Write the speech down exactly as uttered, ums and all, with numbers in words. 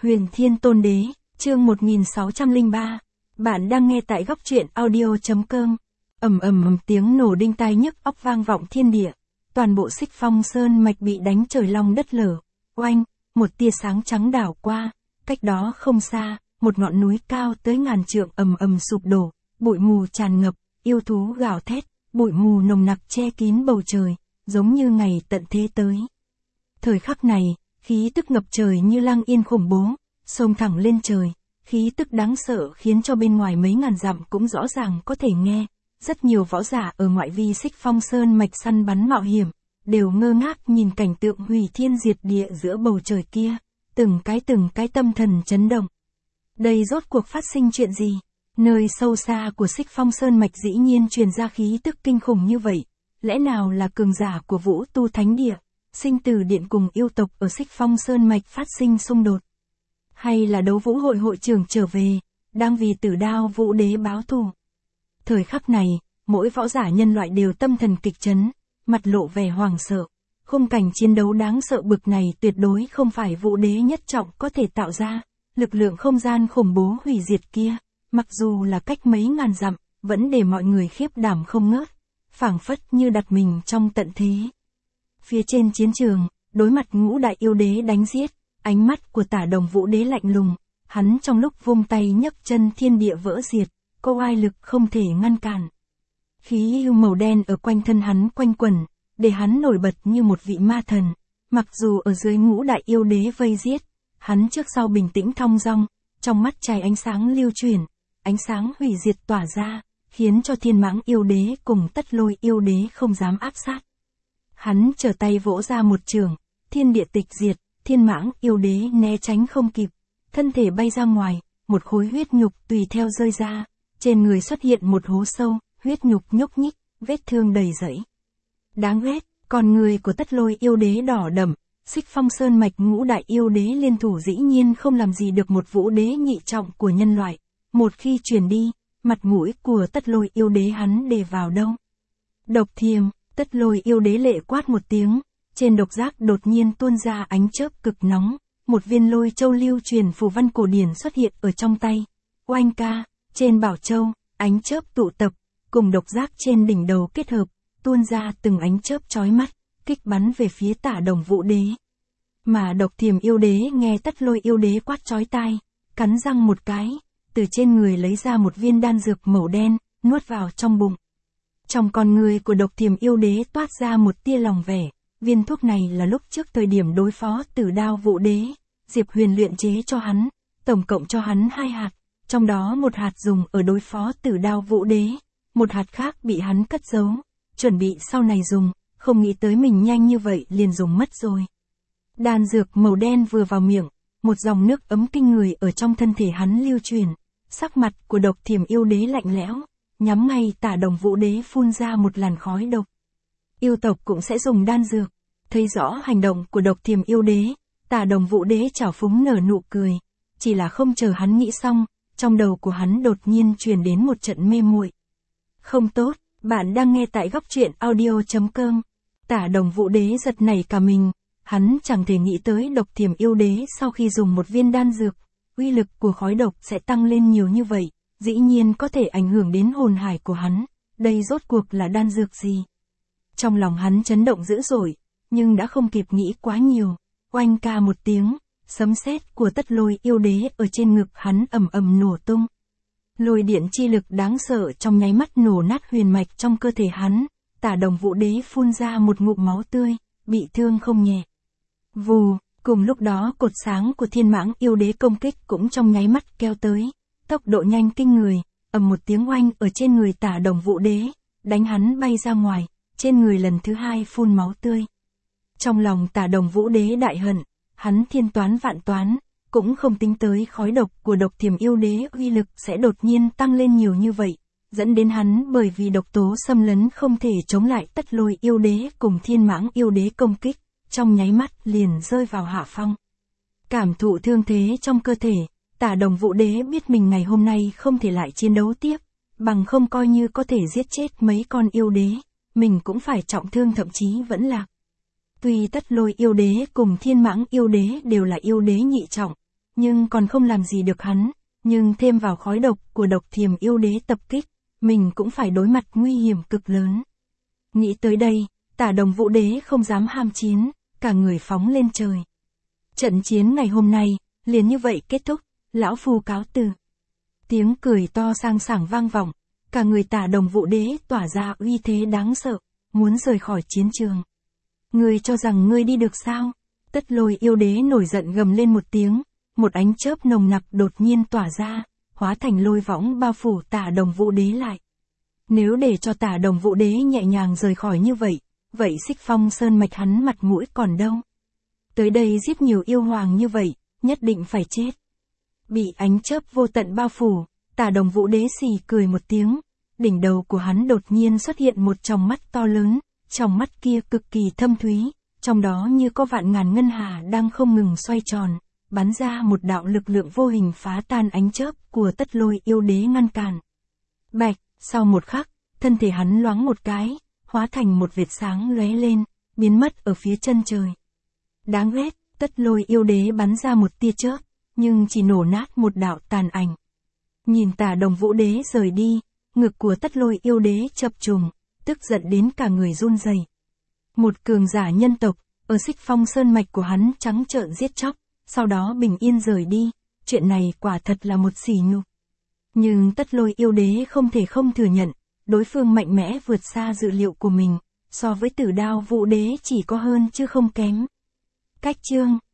Huyền Thiên Tôn Đế, chương một nghìn sáu trăm lẻ ba. Bạn đang nghe tại góc truyện audio.com. Ầm ầm ầm tiếng nổ đinh tai nhức óc vang vọng thiên địa. Toàn bộ Xích Phong Sơn mạch bị đánh trời long đất lở. Oanh, một tia sáng trắng đảo qua, cách đó không xa, một ngọn núi cao tới ngàn trượng ầm ầm sụp đổ, bụi mù tràn ngập, yêu thú gào thét, bụi mù nồng nặc che kín bầu trời, giống như ngày tận thế tới. Thời khắc này, khí tức ngập trời như lang yên khủng bố, xông thẳng lên trời, khí tức đáng sợ khiến cho bên ngoài mấy ngàn dặm cũng rõ ràng có thể nghe. Rất nhiều võ giả ở ngoại vi Xích Phong Sơn mạch săn bắn mạo hiểm, đều ngơ ngác nhìn cảnh tượng hủy thiên diệt địa giữa bầu trời kia, từng cái từng cái tâm thần chấn động. Đây rốt cuộc phát sinh chuyện gì? Nơi sâu xa của Xích Phong Sơn mạch dĩ nhiên truyền ra khí tức kinh khủng như vậy, lẽ nào là cường giả của Vũ Tu Thánh Địa, Sinh Tử Điện cùng yêu tộc ở Xích Phong Sơn mạch phát sinh xung đột? Hay là đấu vũ hội hội trưởng trở về, đang vì Tử Đao Vũ Đế báo thù? Thời khắc này, mỗi võ giả nhân loại đều tâm thần kịch chấn, mặt lộ vẻ hoảng sợ. Khung cảnh chiến đấu đáng sợ bực này tuyệt đối không phải Vũ Đế nhất trọng có thể tạo ra. Lực lượng không gian khủng bố hủy diệt kia, mặc dù là cách mấy ngàn dặm, vẫn để mọi người khiếp đảm không ngớt, phảng phất như đặt mình trong tận thế. Phía trên chiến trường, đối mặt ngũ đại yêu đế đánh giết, ánh mắt của Tả Đồng Vũ Đế lạnh lùng, hắn trong lúc vung tay nhấc chân thiên địa vỡ diệt, cô ai lực không thể ngăn cản. Khí hưu màu đen ở quanh thân hắn quanh quẩn, để hắn nổi bật như một vị ma thần, mặc dù ở dưới ngũ đại yêu đế vây giết, hắn trước sau bình tĩnh thong dong, trong mắt trải ánh sáng lưu chuyển, ánh sáng hủy diệt tỏa ra, khiến cho Thiên Mãng yêu đế cùng Tất Lôi yêu đế không dám áp sát. Hắn trở tay vỗ ra một trường, thiên địa tịch diệt, Thiên Mãng yêu đế né tránh không kịp, thân thể bay ra ngoài, một khối huyết nhục tùy theo rơi ra, trên người xuất hiện một hố sâu, huyết nhục nhúc nhích, vết thương đầy rẫy. Đáng ghét, con người của Tất Lôi yêu đế đỏ đậm. Xích Phong Sơn mạch ngũ đại yêu đế liên thủ dĩ nhiên không làm gì được một Vũ Đế nhị trọng của nhân loại. Một khi truyền đi, mặt mũi của Tất Lôi yêu đế hắn để vào đâu? Độc thiềm, Tất Lôi yêu đế lệ quát một tiếng, trên độc giác đột nhiên tuôn ra ánh chớp cực nóng, một viên lôi châu lưu truyền phù văn cổ điển xuất hiện ở trong tay. Oanh ca, trên bảo châu, ánh chớp tụ tập, cùng độc giác trên đỉnh đầu kết hợp, tuôn ra từng ánh chớp chói mắt, kích bắn về phía Tả Đồng Vũ Đế. Mà Độc Thiềm yêu đế nghe Tất Lôi yêu đế quát chói tai, cắn răng một cái, từ trên người lấy ra một viên đan dược màu đen, nuốt vào trong bụng. Trong con người của Độc Thiềm yêu đế toát ra một tia lòng vẻ, viên thuốc này là lúc trước thời điểm đối phó Tử Đao Vũ Đế, Diệp Huyền luyện chế cho hắn, tổng cộng cho hắn hai hạt, trong đó một hạt dùng ở đối phó Tử Đao Vũ Đế, một hạt khác bị hắn cất giấu, chuẩn bị sau này dùng, không nghĩ tới mình nhanh như vậy liền dùng mất rồi. Đan dược màu đen vừa vào miệng, một dòng nước ấm kinh người ở trong thân thể hắn lưu truyền, sắc mặt của Độc Thiềm yêu đế lạnh lẽo, nhắm ngay Tả Đồng Vũ Đế phun ra một làn khói độc. Yêu tộc cũng sẽ dùng đan dược, thấy rõ hành động của Độc Thiềm yêu đế, Tả Đồng Vũ Đế trào phúng nở nụ cười, chỉ là không chờ hắn nghĩ xong, trong đầu của hắn đột nhiên truyền đến một trận mê muội. Không tốt, bạn đang nghe tại góc truyện audio.com. Tả Đồng Vũ Đế giật nảy cả mình, hắn chẳng thể nghĩ tới Độc Thiềm yêu đế sau khi dùng một viên đan dược, uy lực của khói độc sẽ tăng lên nhiều như vậy, dĩ nhiên có thể ảnh hưởng đến hồn hải của hắn, đây rốt cuộc là đan dược gì? Trong lòng hắn chấn động dữ dội, nhưng đã không kịp nghĩ quá nhiều, oanh ca một tiếng, sấm sét của Tất Lôi yêu đế ở trên ngực hắn ầm ầm nổ tung. Lôi điện chi lực đáng sợ trong nháy mắt nổ nát huyền mạch trong cơ thể hắn, Tả Đồng Vũ Đế phun ra một ngụm máu tươi, bị thương không nhẹ. Vù, cùng lúc đó cột sáng của Thiên Mãng yêu đế công kích cũng trong nháy mắt kéo tới, tốc độ nhanh kinh người, ầm một tiếng oanh ở trên người Tả Đồng Vũ Đế, đánh hắn bay ra ngoài, trên người lần thứ hai phun máu tươi. Trong lòng Tả Đồng Vũ Đế đại hận, hắn thiên toán vạn toán, cũng không tính tới khói độc của Độc Thiềm yêu đế uy lực sẽ đột nhiên tăng lên nhiều như vậy, dẫn đến hắn bởi vì độc tố xâm lấn không thể chống lại Tất Lôi yêu đế cùng Thiên Mãng yêu đế công kích, trong nháy mắt liền rơi vào hạ phong. Cảm thụ thương thế trong cơ thể, Tả Đồng Vũ Đế biết mình ngày hôm nay không thể lại chiến đấu tiếp, bằng không coi như có thể giết chết mấy con yêu đế, mình cũng phải trọng thương thậm chí vẫn lạc. Tuy Tất Lôi yêu đế cùng Thiên Mãng yêu đế đều là yêu đế nhị trọng, nhưng còn không làm gì được hắn, nhưng thêm vào khói độc của độc thiềm yêu đế tập kích, mình cũng phải đối mặt nguy hiểm cực lớn. Nghĩ tới đây, Tả Đồng Vũ Đế không dám ham chiến, cả người phóng lên trời. Trận chiến ngày hôm nay, liền như vậy kết thúc, lão phu cáo từ. Tiếng cười to sang sảng vang vọng, cả người Tả Đồng Vũ Đế tỏa ra uy thế đáng sợ, muốn rời khỏi chiến trường. Ngươi cho rằng ngươi đi được sao? Tất Lôi yêu đế nổi giận gầm lên một tiếng, một ánh chớp nồng nặc đột nhiên tỏa ra, hóa thành lôi võng bao phủ Tả Đồng Vũ Đế lại. Nếu để cho Tả Đồng Vũ Đế nhẹ nhàng rời khỏi như vậy, vậy Xích Phong Sơn mạch hắn mặt mũi còn đâu? Tới đây giết nhiều yêu hoàng như vậy, nhất định phải chết. Bị ánh chớp vô tận bao phủ, Tả Đồng Vũ Đế xì cười một tiếng, đỉnh đầu của hắn đột nhiên xuất hiện một tròng mắt to lớn, tròng mắt kia cực kỳ thâm thúy, trong đó như có vạn ngàn ngân hà đang không ngừng xoay tròn, bắn ra một đạo lực lượng vô hình phá tan ánh chớp của Tất Lôi yêu đế ngăn cản. Bạch, sau một khắc, thân thể hắn loáng một cái, hóa thành một vệt sáng lóe lên, biến mất ở phía chân trời. Đáng ghét, Tất Lôi yêu đế bắn ra một tia chớp, nhưng chỉ nổ nát một đạo tàn ảnh. Nhìn Tả Đồng Vũ Đế rời đi, ngực của Tất Lôi yêu đế chập trùng, tức giận đến cả người run rẩy. Một cường giả nhân tộc, ở Xích Phong Sơn mạch của hắn trắng trợn giết chóc, sau đó bình yên rời đi, chuyện này quả thật là một sỉ nhục. Nhưng Tất Lôi yêu đế không thể không thừa nhận, đối phương mạnh mẽ vượt xa dự liệu của mình, so với Tử Đao Vũ Đế chỉ có hơn chứ không kém. Cách chương